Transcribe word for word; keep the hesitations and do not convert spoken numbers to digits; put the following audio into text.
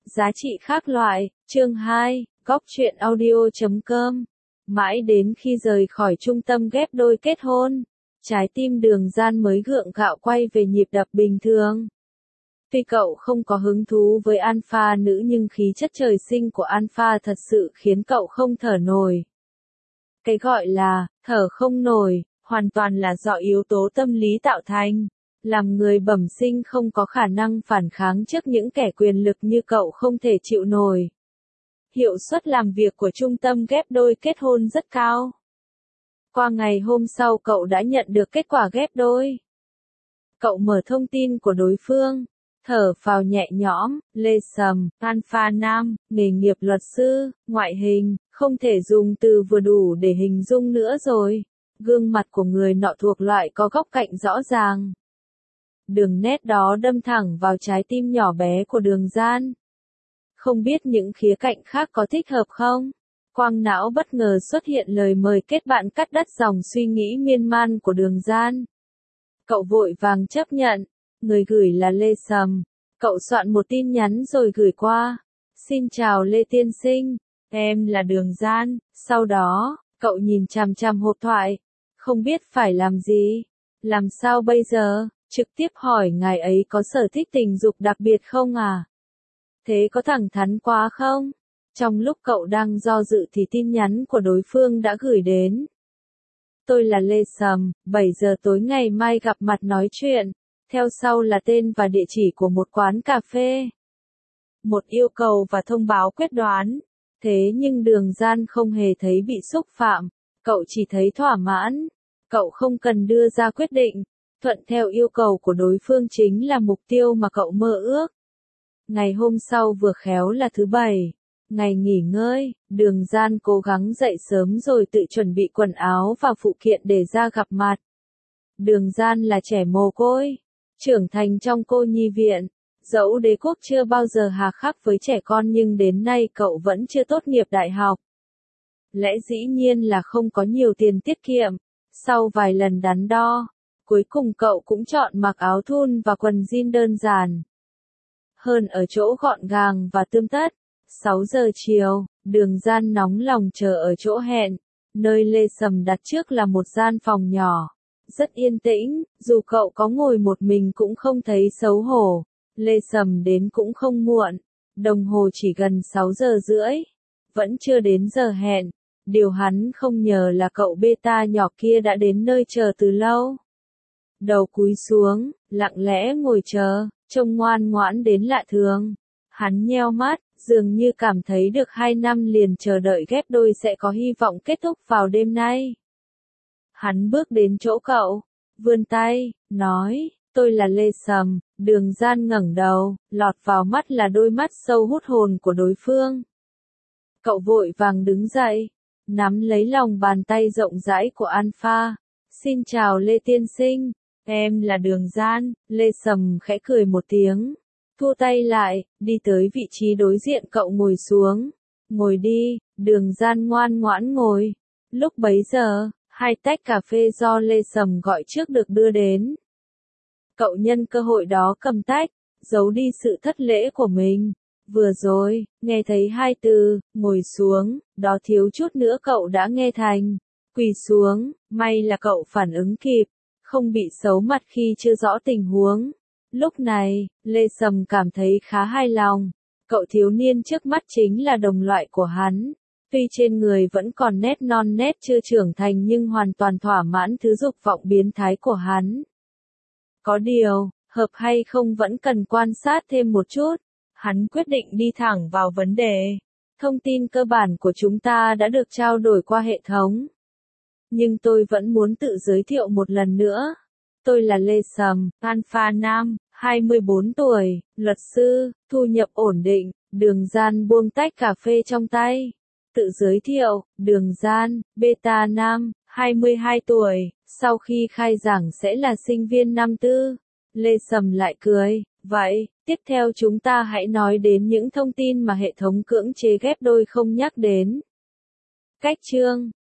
Giá trị khác loại, chương hai, góc truyện audio chấm com. Mãi đến khi rời khỏi trung tâm ghép đôi kết hôn, trái tim Đường Gian mới gượng gạo quay về nhịp đập bình thường. Tuy cậu không có hứng thú với alpha nữ nhưng khí chất trời sinh của alpha thật sự khiến cậu không thở nổi. Cái gọi là thở không nổi, hoàn toàn là do yếu tố tâm lý tạo thành. Làm người bẩm sinh không có khả năng phản kháng trước những kẻ quyền lực như cậu không thể chịu nổi. Hiệu suất làm việc của trung tâm ghép đôi kết hôn rất cao. Qua ngày hôm sau cậu đã nhận được kết quả ghép đôi. Cậu mở thông tin của đối phương, thở phào nhẹ nhõm, Lê Sầm, alpha nam, nghề nghiệp luật sư, ngoại hình, không thể dùng từ vừa đủ để hình dung nữa rồi. Gương mặt của người nọ thuộc loại có góc cạnh rõ ràng. Đường nét đó đâm thẳng vào trái tim nhỏ bé của Đường Gian. Không biết những khía cạnh khác có thích hợp không? Quang não bất ngờ xuất hiện lời mời kết bạn cắt đứt dòng suy nghĩ miên man của Đường Gian. Cậu vội vàng chấp nhận. Người gửi là Lê Sầm. Cậu soạn một tin nhắn rồi gửi qua. Xin chào Lê Tiên Sinh, em là Đường Gian. Sau đó, cậu nhìn chằm chằm hộp thoại. Không biết phải làm gì. Làm sao bây giờ? Trực tiếp hỏi ngài ấy có sở thích tình dục đặc biệt không à? Thế có thẳng thắn quá không? Trong lúc cậu đang do dự thì tin nhắn của đối phương đã gửi đến. Tôi là Lê Sầm, bảy giờ tối ngày mai gặp mặt nói chuyện. Theo sau là tên và địa chỉ của một quán cà phê. Một yêu cầu và thông báo quyết đoán. Thế nhưng Đường Gian không hề thấy bị xúc phạm. Cậu chỉ thấy thỏa mãn. Cậu không cần đưa ra quyết định. Thuận theo yêu cầu của đối phương chính là mục tiêu mà cậu mơ ước. Ngày hôm sau vừa khéo là thứ bảy. Ngày nghỉ ngơi, Đường Gian cố gắng dậy sớm rồi tự chuẩn bị quần áo và phụ kiện để ra gặp mặt. Đường Gian là trẻ mồ côi, trưởng thành trong cô nhi viện. Dẫu đế quốc chưa bao giờ hà khắc với trẻ con nhưng đến nay cậu vẫn chưa tốt nghiệp đại học. Lẽ dĩ nhiên là không có nhiều tiền tiết kiệm. Sau vài lần đắn đo, cuối cùng cậu cũng chọn mặc áo thun và quần jean đơn giản. Hơn ở chỗ gọn gàng và tươm tất. sáu giờ chiều, Đường Gian nóng lòng chờ ở chỗ hẹn. Nơi Lê Sầm đặt trước là một gian phòng nhỏ. Rất yên tĩnh, dù cậu có ngồi một mình cũng không thấy xấu hổ. Lê Sầm đến cũng không muộn. Đồng hồ chỉ gần sáu giờ rưỡi. Vẫn chưa đến giờ hẹn. Điều hắn không ngờ là cậu beta nhỏ kia đã đến nơi chờ từ lâu. Đầu cúi xuống, lặng lẽ ngồi chờ, trông ngoan ngoãn đến lạ thường. Hắn nheo mắt, dường như cảm thấy được hai năm liền chờ đợi ghép đôi sẽ có hy vọng kết thúc vào đêm nay. Hắn bước đến chỗ cậu, vươn tay, nói, tôi là Lê Sầm. Đường Gian ngẩng đầu, lọt vào mắt là đôi mắt sâu hút hồn của đối phương. Cậu vội vàng đứng dậy, nắm lấy lòng bàn tay rộng rãi của alpha. Xin chào Lê Tiên Sinh, em là Đường Gian. Lê Sầm khẽ cười một tiếng, thua tay lại, đi tới vị trí đối diện cậu ngồi xuống. Ngồi đi. Đường Gian ngoan ngoãn ngồi. Lúc bấy giờ, hai tách cà phê do Lê Sầm gọi trước được đưa đến. Cậu nhân cơ hội đó cầm tách, giấu đi sự thất lễ của mình. Vừa rồi, nghe thấy hai từ, ngồi xuống, đó thiếu chút nữa cậu đã nghe thành, quỳ xuống. May là cậu phản ứng kịp, không bị xấu mặt khi chưa rõ tình huống. Lúc này, Lê Sầm cảm thấy khá hài lòng. Cậu thiếu niên trước mắt chính là đồng loại của hắn. Tuy trên người vẫn còn nét non nét chưa trưởng thành nhưng hoàn toàn thỏa mãn thứ dục vọng biến thái của hắn. Có điều, hợp hay không vẫn cần quan sát thêm một chút. Hắn quyết định đi thẳng vào vấn đề. Thông tin cơ bản của chúng ta đã được trao đổi qua hệ thống. Nhưng tôi vẫn muốn tự giới thiệu một lần nữa. Tôi là Lê Sầm, alpha nam, hai mươi bốn tuổi, luật sư, thu nhập ổn định. Đường Gian buông tách cà phê trong tay. Tự giới thiệu, Đường Gian, beta nam, hai mươi hai tuổi, sau khi khai giảng sẽ là sinh viên năm tư. Lê Sầm lại cười, vậy, tiếp theo chúng ta hãy nói đến những thông tin mà hệ thống cưỡng chế ghép đôi không nhắc đến. Cách chương